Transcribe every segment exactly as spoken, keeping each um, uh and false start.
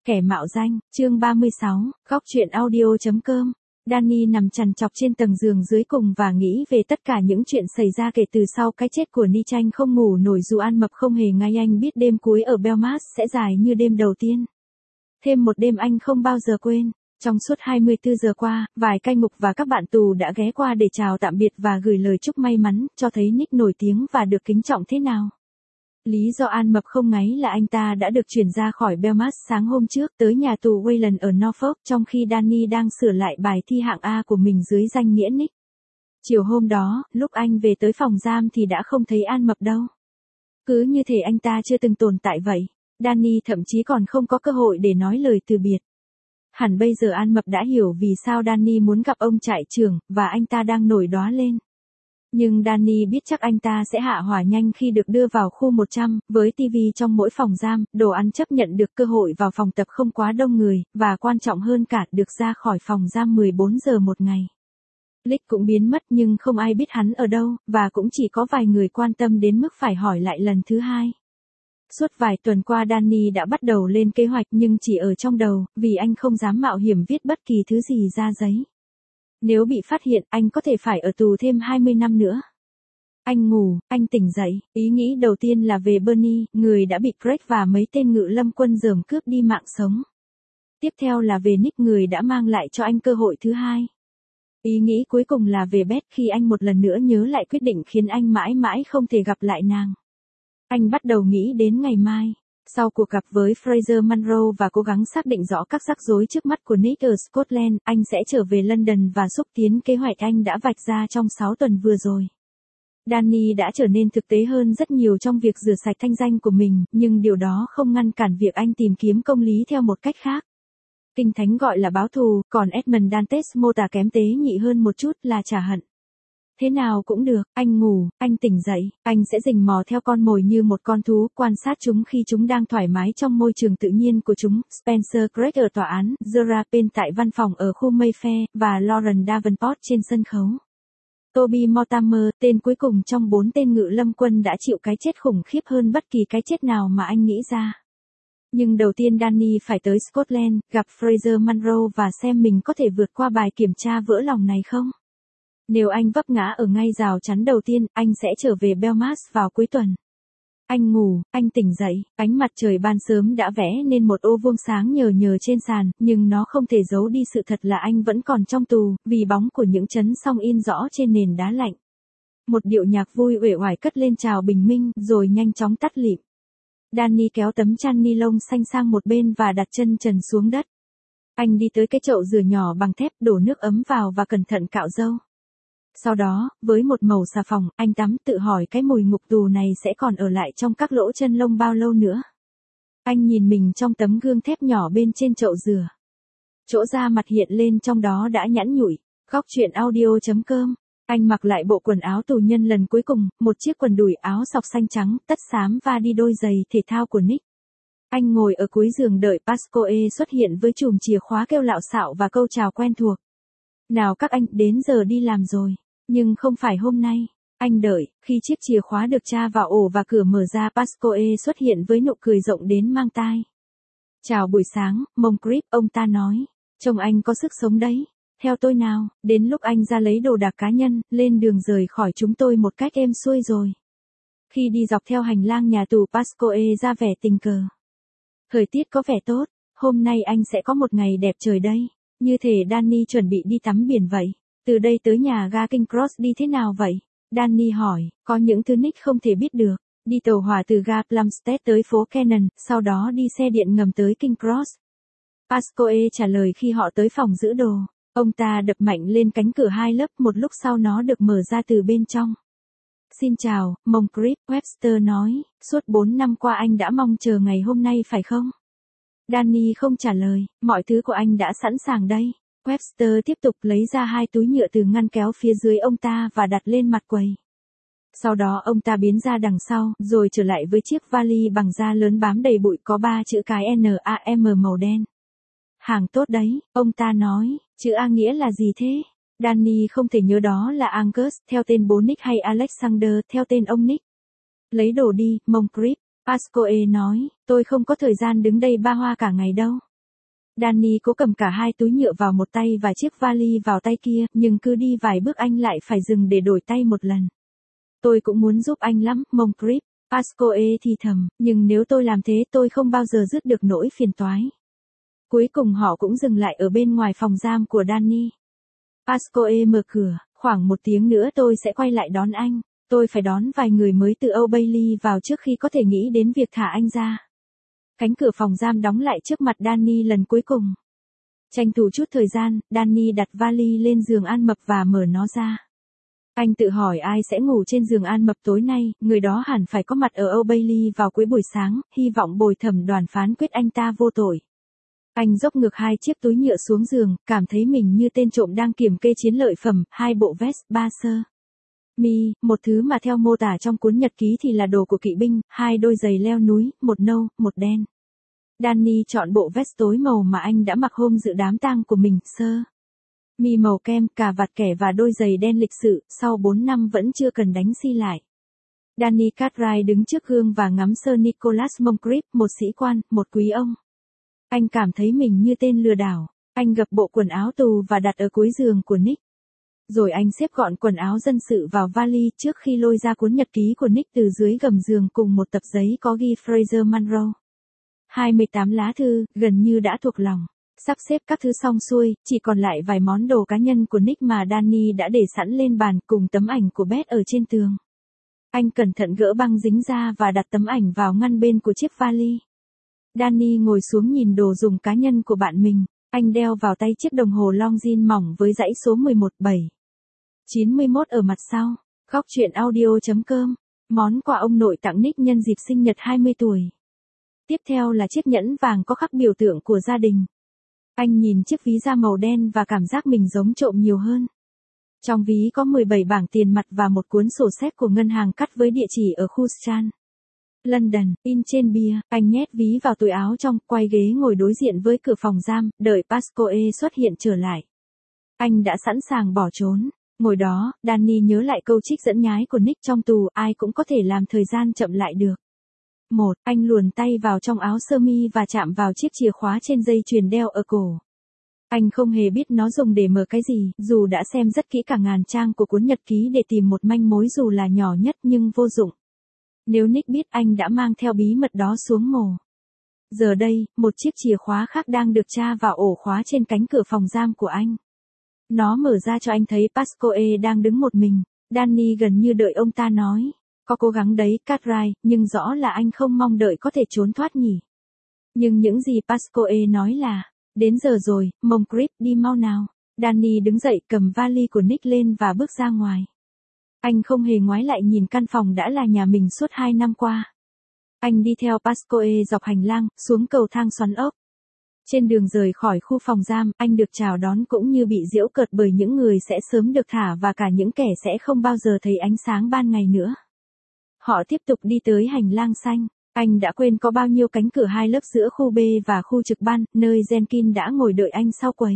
Kẻ mạo danh, chương ba mươi sáu, góc truyện audio.com. Danny nằm trằn trọc trên tầng giường dưới cùng và nghĩ về tất cả những chuyện xảy ra kể từ sau cái chết của Ni Tranh không ngủ nổi dù ăn mập không hề ngay anh biết đêm cuối ở Belmarsh sẽ dài như đêm đầu tiên. Thêm một đêm anh không bao giờ quên. Trong suốt hai mươi tư giờ qua, vài cai ngục và các bạn tù đã ghé qua để chào tạm biệt và gửi lời chúc may mắn, cho thấy Nick nổi tiếng và được kính trọng thế nào. Lý do An mập không ngáy là anh ta đã được chuyển ra khỏi Belmarsh sáng hôm trước tới nhà tù Wayland ở Norfolk trong khi Danny đang sửa lại bài thi hạng A của mình dưới danh nghĩa Nick. Chiều hôm đó, lúc anh về tới phòng giam thì đã không thấy An mập đâu. Cứ như thể anh ta chưa từng tồn tại vậy. Danny thậm chí còn không có cơ hội để nói lời từ biệt. Hẳn bây giờ An mập đã hiểu vì sao Danny muốn gặp ông trại trưởng, và anh ta đang nổi đoá lên. Nhưng Danny biết chắc anh ta sẽ hạ hỏa nhanh khi được đưa vào khu một trăm, với tivi trong mỗi phòng giam, đồ ăn chấp nhận được cơ hội vào phòng tập không quá đông người, và quan trọng hơn cả được ra khỏi phòng giam mười bốn giờ một ngày. Lick cũng biến mất nhưng không ai biết hắn ở đâu, và cũng chỉ có vài người quan tâm đến mức phải hỏi lại lần thứ hai. Suốt vài tuần qua Danny đã bắt đầu lên kế hoạch nhưng chỉ ở trong đầu, vì anh không dám mạo hiểm viết bất kỳ thứ gì ra giấy. Nếu bị phát hiện, anh có thể phải ở tù thêm hai mươi năm nữa. Anh ngủ, anh tỉnh dậy, ý nghĩ đầu tiên là về Bernie, người đã bị Craig và mấy tên ngự lâm quân dởm cướp đi mạng sống. Tiếp theo là về Nick, người đã mang lại cho anh cơ hội thứ hai. Ý nghĩ cuối cùng là về Beth khi anh một lần nữa nhớ lại quyết định khiến anh mãi mãi không thể gặp lại nàng. Anh bắt đầu nghĩ đến ngày mai. Sau cuộc gặp với Fraser Munro và cố gắng xác định rõ các rắc rối trước mắt của Nick ở Scotland, anh sẽ trở về London và xúc tiến kế hoạch anh đã vạch ra trong sáu tuần vừa rồi. Danny đã trở nên thực tế hơn rất nhiều trong việc rửa sạch thanh danh của mình, nhưng điều đó không ngăn cản việc anh tìm kiếm công lý theo một cách khác. Kinh Thánh gọi là báo thù, còn Edmund Dantes mô tả kém tế nhị hơn một chút là trả hận. Thế nào cũng được, anh ngủ, anh tỉnh dậy, anh sẽ rình mò theo con mồi như một con thú, quan sát chúng khi chúng đang thoải mái trong môi trường tự nhiên của chúng, Spencer Craig ở tòa án, Zora Penn tại văn phòng ở khu Mayfair, và Lauren Davenport trên sân khấu. Toby Mortimer, tên cuối cùng trong bốn tên ngự lâm quân đã chịu cái chết khủng khiếp hơn bất kỳ cái chết nào mà anh nghĩ ra. Nhưng đầu tiên Danny phải tới Scotland, gặp Fraser Munro và xem mình có thể vượt qua bài kiểm tra vỡ lòng này không. Nếu anh vấp ngã ở ngay rào chắn đầu tiên, anh sẽ trở về Belmarsh vào cuối tuần. Anh ngủ, anh tỉnh dậy, ánh mặt trời ban sớm đã vẽ nên một ô vuông sáng nhờ nhờ trên sàn, nhưng nó không thể giấu đi sự thật là anh vẫn còn trong tù, vì bóng của những chấn song in rõ trên nền đá lạnh. Một điệu nhạc vui uể oải cất lên chào bình minh, rồi nhanh chóng tắt lịm. Danny kéo tấm chăn ni lông xanh sang một bên và đặt chân trần xuống đất. Anh đi tới cái chậu rửa nhỏ bằng thép, đổ nước ấm vào và cẩn thận cạo râu. Sau đó, với một màu xà phòng, anh tắm tự hỏi cái mùi ngục tù này sẽ còn ở lại trong các lỗ chân lông bao lâu nữa. Anh nhìn mình trong tấm gương thép nhỏ bên trên chậu rửa. Chỗ da mặt hiện lên trong đó đã nhẵn nhụi. Góc truyện audio.com. Anh mặc lại bộ quần áo tù nhân lần cuối cùng, một chiếc quần đùi áo sọc xanh trắng, tất xám và đi đôi giày thể thao của Nick. Anh ngồi ở cuối giường đợi Pascoe xuất hiện với chùm chìa khóa kêu lạo xạo và câu chào quen thuộc. Nào các anh, đến giờ đi làm rồi. Nhưng không phải hôm nay. Anh đợi, khi chiếc chìa khóa được tra vào ổ và cửa mở ra, Pascoe xuất hiện với nụ cười rộng đến mang tai. Chào buổi sáng, Moncrief, ông ta nói. Trông anh có sức sống đấy. Theo tôi nào, đến lúc anh ra lấy đồ đạc cá nhân, lên đường rời khỏi chúng tôi một cách êm xuôi rồi. Khi đi dọc theo hành lang nhà tù, Pascoe ra vẻ tình cờ. Thời tiết có vẻ tốt, hôm nay anh sẽ có một ngày đẹp trời đây. Như thể Danny chuẩn bị đi tắm biển vậy. Từ đây tới nhà ga King Cross đi thế nào vậy? Danny hỏi, có những thứ Nick không thể biết được. Đi tàu hỏa từ ga Plumstead tới phố Cannon, sau đó đi xe điện ngầm tới King Cross. Pascoe trả lời khi họ tới phòng giữ đồ. Ông ta đập mạnh lên cánh cửa hai lớp, một lúc sau nó được mở ra từ bên trong. Xin chào, Moncrief, Webster nói, suốt bốn năm qua anh đã mong chờ ngày hôm nay phải không? Danny không trả lời, mọi thứ của anh đã sẵn sàng đây. Webster tiếp tục lấy ra hai túi nhựa từ ngăn kéo phía dưới ông ta và đặt lên mặt quầy. Sau đó ông ta biến ra đằng sau, rồi trở lại với chiếc vali bằng da lớn bám đầy bụi có ba chữ cái NAM màu đen. Hàng tốt đấy, ông ta nói, chữ A nghĩa là gì thế? Danny không thể nhớ đó là Angus, theo tên bố Nick hay Alexander, theo tên ông Nick. Lấy đồ đi, Moncrief, Pascoe nói, tôi không có thời gian đứng đây ba hoa cả ngày đâu. Danny cố cầm cả hai túi nhựa vào một tay và chiếc vali vào tay kia, nhưng cứ đi vài bước anh lại phải dừng để đổi tay một lần. Tôi cũng muốn giúp anh lắm, Moncrief, Pascoe thì thầm, nhưng nếu tôi làm thế tôi không bao giờ dứt được nỗi phiền toái. Cuối cùng họ cũng dừng lại ở bên ngoài phòng giam của Danny. Pascoe mở cửa, khoảng một tiếng nữa tôi sẽ quay lại đón anh. Tôi phải đón vài người mới từ Old Bailey vào trước khi có thể nghĩ đến việc thả anh ra. Cánh cửa phòng giam đóng lại trước mặt Danny lần cuối cùng. Tranh thủ chút thời gian, Danny đặt vali lên giường An Mập và mở nó ra. Anh tự hỏi ai sẽ ngủ trên giường An Mập tối nay, người đó hẳn phải có mặt ở Old Bailey vào cuối buổi sáng, hy vọng bồi thẩm đoàn phán quyết anh ta vô tội. Anh dốc ngược hai chiếc túi nhựa xuống giường, cảm thấy mình như tên trộm đang kiểm kê chiến lợi phẩm, hai bộ vest, ba sơ mi, một thứ mà theo mô tả trong cuốn nhật ký thì là đồ của kỵ binh, hai đôi giày leo núi, một nâu, một đen. Danny chọn bộ vest tối màu mà anh đã mặc hôm dự đám tang của mình, sơ mi màu kem, cà vạt kẻ và đôi giày đen lịch sự, sau bốn năm vẫn chưa cần đánh xi lại. Danny Cartwright đứng trước gương và ngắm Sir Nicholas Moncrief, một sĩ quan, một quý ông. Anh cảm thấy mình như tên lừa đảo. Anh gập bộ quần áo tù và đặt ở cuối giường của Nick. Rồi anh xếp gọn quần áo dân sự vào vali trước khi lôi ra cuốn nhật ký của Nick từ dưới gầm giường cùng một tập giấy có ghi Fraser Monroe. hai mươi tám lá thư, gần như đã thuộc lòng. Sắp xếp các thứ xong xuôi, chỉ còn lại vài món đồ cá nhân của Nick mà Danny đã để sẵn lên bàn cùng tấm ảnh của Beth ở trên tường. Anh cẩn thận gỡ băng dính ra và đặt tấm ảnh vào ngăn bên của chiếc vali. Danny ngồi xuống nhìn đồ dùng cá nhân của bạn mình. Anh đeo vào tay chiếc đồng hồ Longines mỏng với dãy số mười một bảy chín mươi mốt ở mặt sau. Góc truyện audio chấm com. Món quà ông nội tặng Nick nhân dịp sinh nhật hai mươi tuổi. Tiếp theo là chiếc nhẫn vàng có khắc biểu tượng của gia đình. Anh nhìn chiếc ví da màu đen và cảm giác mình giống trộm nhiều hơn. Trong ví có mười bảy bảng tiền mặt và một cuốn sổ séc của ngân hàng cắt với địa chỉ ở khu Strand, London, in trên bìa. Anh nhét ví vào túi áo trong, quay ghế ngồi đối diện với cửa phòng giam, đợi Pascoe xuất hiện trở lại. Anh đã sẵn sàng bỏ trốn. Ngồi đó, Danny nhớ lại câu trích dẫn nhái của Nick trong tù, ai cũng có thể làm thời gian chậm lại được. Một, anh luồn tay vào trong áo sơ mi và chạm vào chiếc chìa khóa trên dây chuyền đeo ở cổ. Anh không hề biết nó dùng để mở cái gì, dù đã xem rất kỹ cả ngàn trang của cuốn nhật ký để tìm một manh mối dù là nhỏ nhất nhưng vô dụng. Nếu Nick biết anh đã mang theo bí mật đó xuống mồ. Giờ đây, một chiếc chìa khóa khác đang được tra vào ổ khóa trên cánh cửa phòng giam của anh. Nó mở ra cho anh thấy Pascoe đang đứng một mình. Danny gần như đợi ông ta nói. Có cố gắng đấy, Cartwright, nhưng rõ là anh không mong đợi có thể trốn thoát nhỉ. Nhưng những gì Pascoe nói là, đến giờ rồi, Moncrief, đi mau nào. Danny đứng dậy cầm vali của Nick lên và bước ra ngoài. Anh không hề ngoái lại nhìn căn phòng đã là nhà mình suốt hai năm qua. Anh đi theo Pascoe dọc hành lang, xuống cầu thang xoắn ốc. Trên đường rời khỏi khu phòng giam, anh được chào đón cũng như bị giễu cợt bởi những người sẽ sớm được thả và cả những kẻ sẽ không bao giờ thấy ánh sáng ban ngày nữa. Họ tiếp tục đi tới hành lang xanh. Anh đã quên có bao nhiêu cánh cửa hai lớp giữa khu B và khu trực ban, nơi Jenkins đã ngồi đợi anh sau quầy.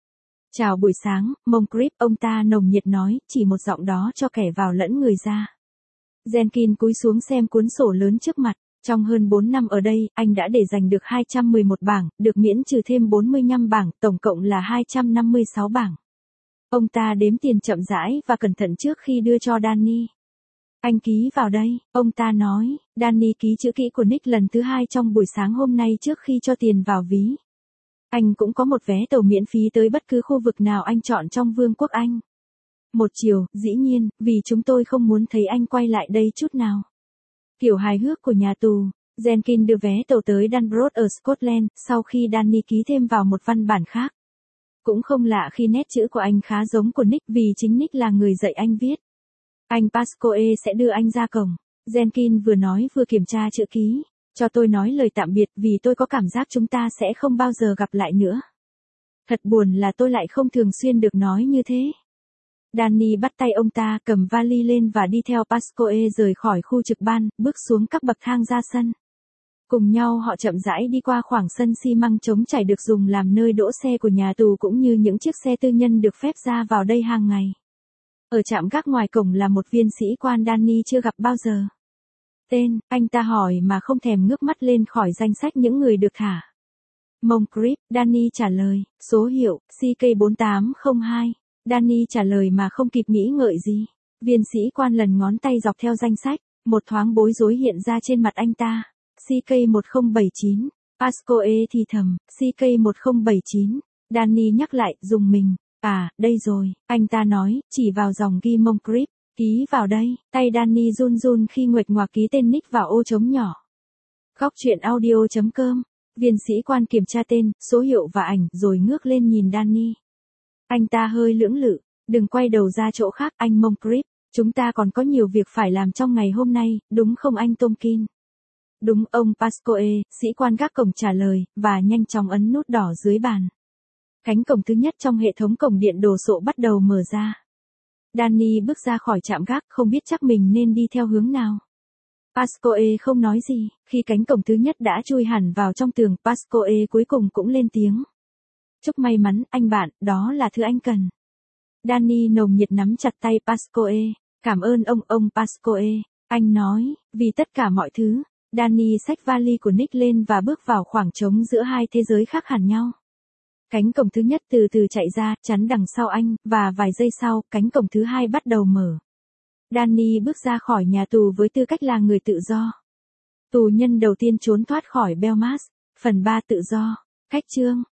Chào buổi sáng, Moncrief, ông ta nồng nhiệt nói, chỉ một giọng đó cho kẻ vào lẫn người ra. Jenkins cúi xuống xem cuốn sổ lớn trước mặt. Trong hơn bốn năm ở đây, anh đã để giành được hai trăm mười một bảng, được miễn trừ thêm bốn mươi lăm bảng, tổng cộng là hai trăm năm mươi sáu bảng. Ông ta đếm tiền chậm rãi và cẩn thận trước khi đưa cho Danny. Anh ký vào đây, ông ta nói. Danny ký chữ kỹ của Nick lần thứ hai trong buổi sáng hôm nay trước khi cho tiền vào ví. Anh cũng có một vé tàu miễn phí tới bất cứ khu vực nào anh chọn trong Vương quốc Anh. Một chiều, dĩ nhiên, vì chúng tôi không muốn thấy anh quay lại đây chút nào. Kiểu hài hước của nhà tù, Jenkins đưa vé tàu tới Dunbrod ở Scotland, sau khi Danny ký thêm vào một văn bản khác. Cũng không lạ khi nét chữ của anh khá giống của Nick vì chính Nick là người dạy anh viết. Anh Pascoe sẽ đưa anh ra cổng. Jenkins vừa nói vừa kiểm tra chữ ký. Cho tôi nói lời tạm biệt vì tôi có cảm giác chúng ta sẽ không bao giờ gặp lại nữa. Thật buồn là tôi lại không thường xuyên được nói như thế. Danny bắt tay ông ta cầm vali lên và đi theo Pascoe rời khỏi khu trực ban, bước xuống các bậc thang ra sân. Cùng nhau họ chậm rãi đi qua khoảng sân xi măng trống trải được dùng làm nơi đỗ xe của nhà tù cũng như những chiếc xe tư nhân được phép ra vào đây hàng ngày. Ở trạm gác ngoài cổng là một viên sĩ quan Danny chưa gặp bao giờ. Tên, anh ta hỏi mà không thèm ngước mắt lên khỏi danh sách những người được thả. Moncrief, Danny trả lời, số hiệu, C K bốn tám không hai. Danny trả lời mà không kịp nghĩ ngợi gì. Viên sĩ quan lần ngón tay dọc theo danh sách, một thoáng bối rối hiện ra trên mặt anh ta. C K một không bảy chín. Pascoe thì thầm, C K một không bảy chín. Danny nhắc lại, dùng mình. À, đây rồi, anh ta nói, chỉ vào dòng ghi Moncrief, ký vào đây. Tay Danny run run khi nguệch ngoạc ký tên Nick vào ô trống nhỏ. Góc truyện audio.com. Viên sĩ quan kiểm tra tên, số hiệu và ảnh rồi ngước lên nhìn Danny. Anh ta hơi lưỡng lự, đừng quay đầu ra chỗ khác anh Moncrief, chúng ta còn có nhiều việc phải làm trong ngày hôm nay, đúng không anh Tomkin? Đúng ông Pascoe, sĩ quan gác cổng trả lời, và nhanh chóng ấn nút đỏ dưới bàn. Cánh cổng thứ nhất trong hệ thống cổng điện đồ sộ bắt đầu mở ra. Danny bước ra khỏi trạm gác không biết chắc mình nên đi theo hướng nào. Pascoe không nói gì, khi cánh cổng thứ nhất đã chui hẳn vào trong tường, Pascoe cuối cùng cũng lên tiếng. Chúc may mắn, anh bạn, đó là thứ anh cần. Danny nồng nhiệt nắm chặt tay Pascoe, cảm ơn ông, ông Pascoe, anh nói, vì tất cả mọi thứ. Danny xách vali của Nick lên và bước vào khoảng trống giữa hai thế giới khác hẳn nhau. Cánh cổng thứ nhất từ từ chạy ra, chắn đằng sau anh, và vài giây sau, cánh cổng thứ hai bắt đầu mở. Danny bước ra khỏi nhà tù với tư cách là người tự do. Tù nhân đầu tiên trốn thoát khỏi Belmarsh, phần ba tự do, cách chương.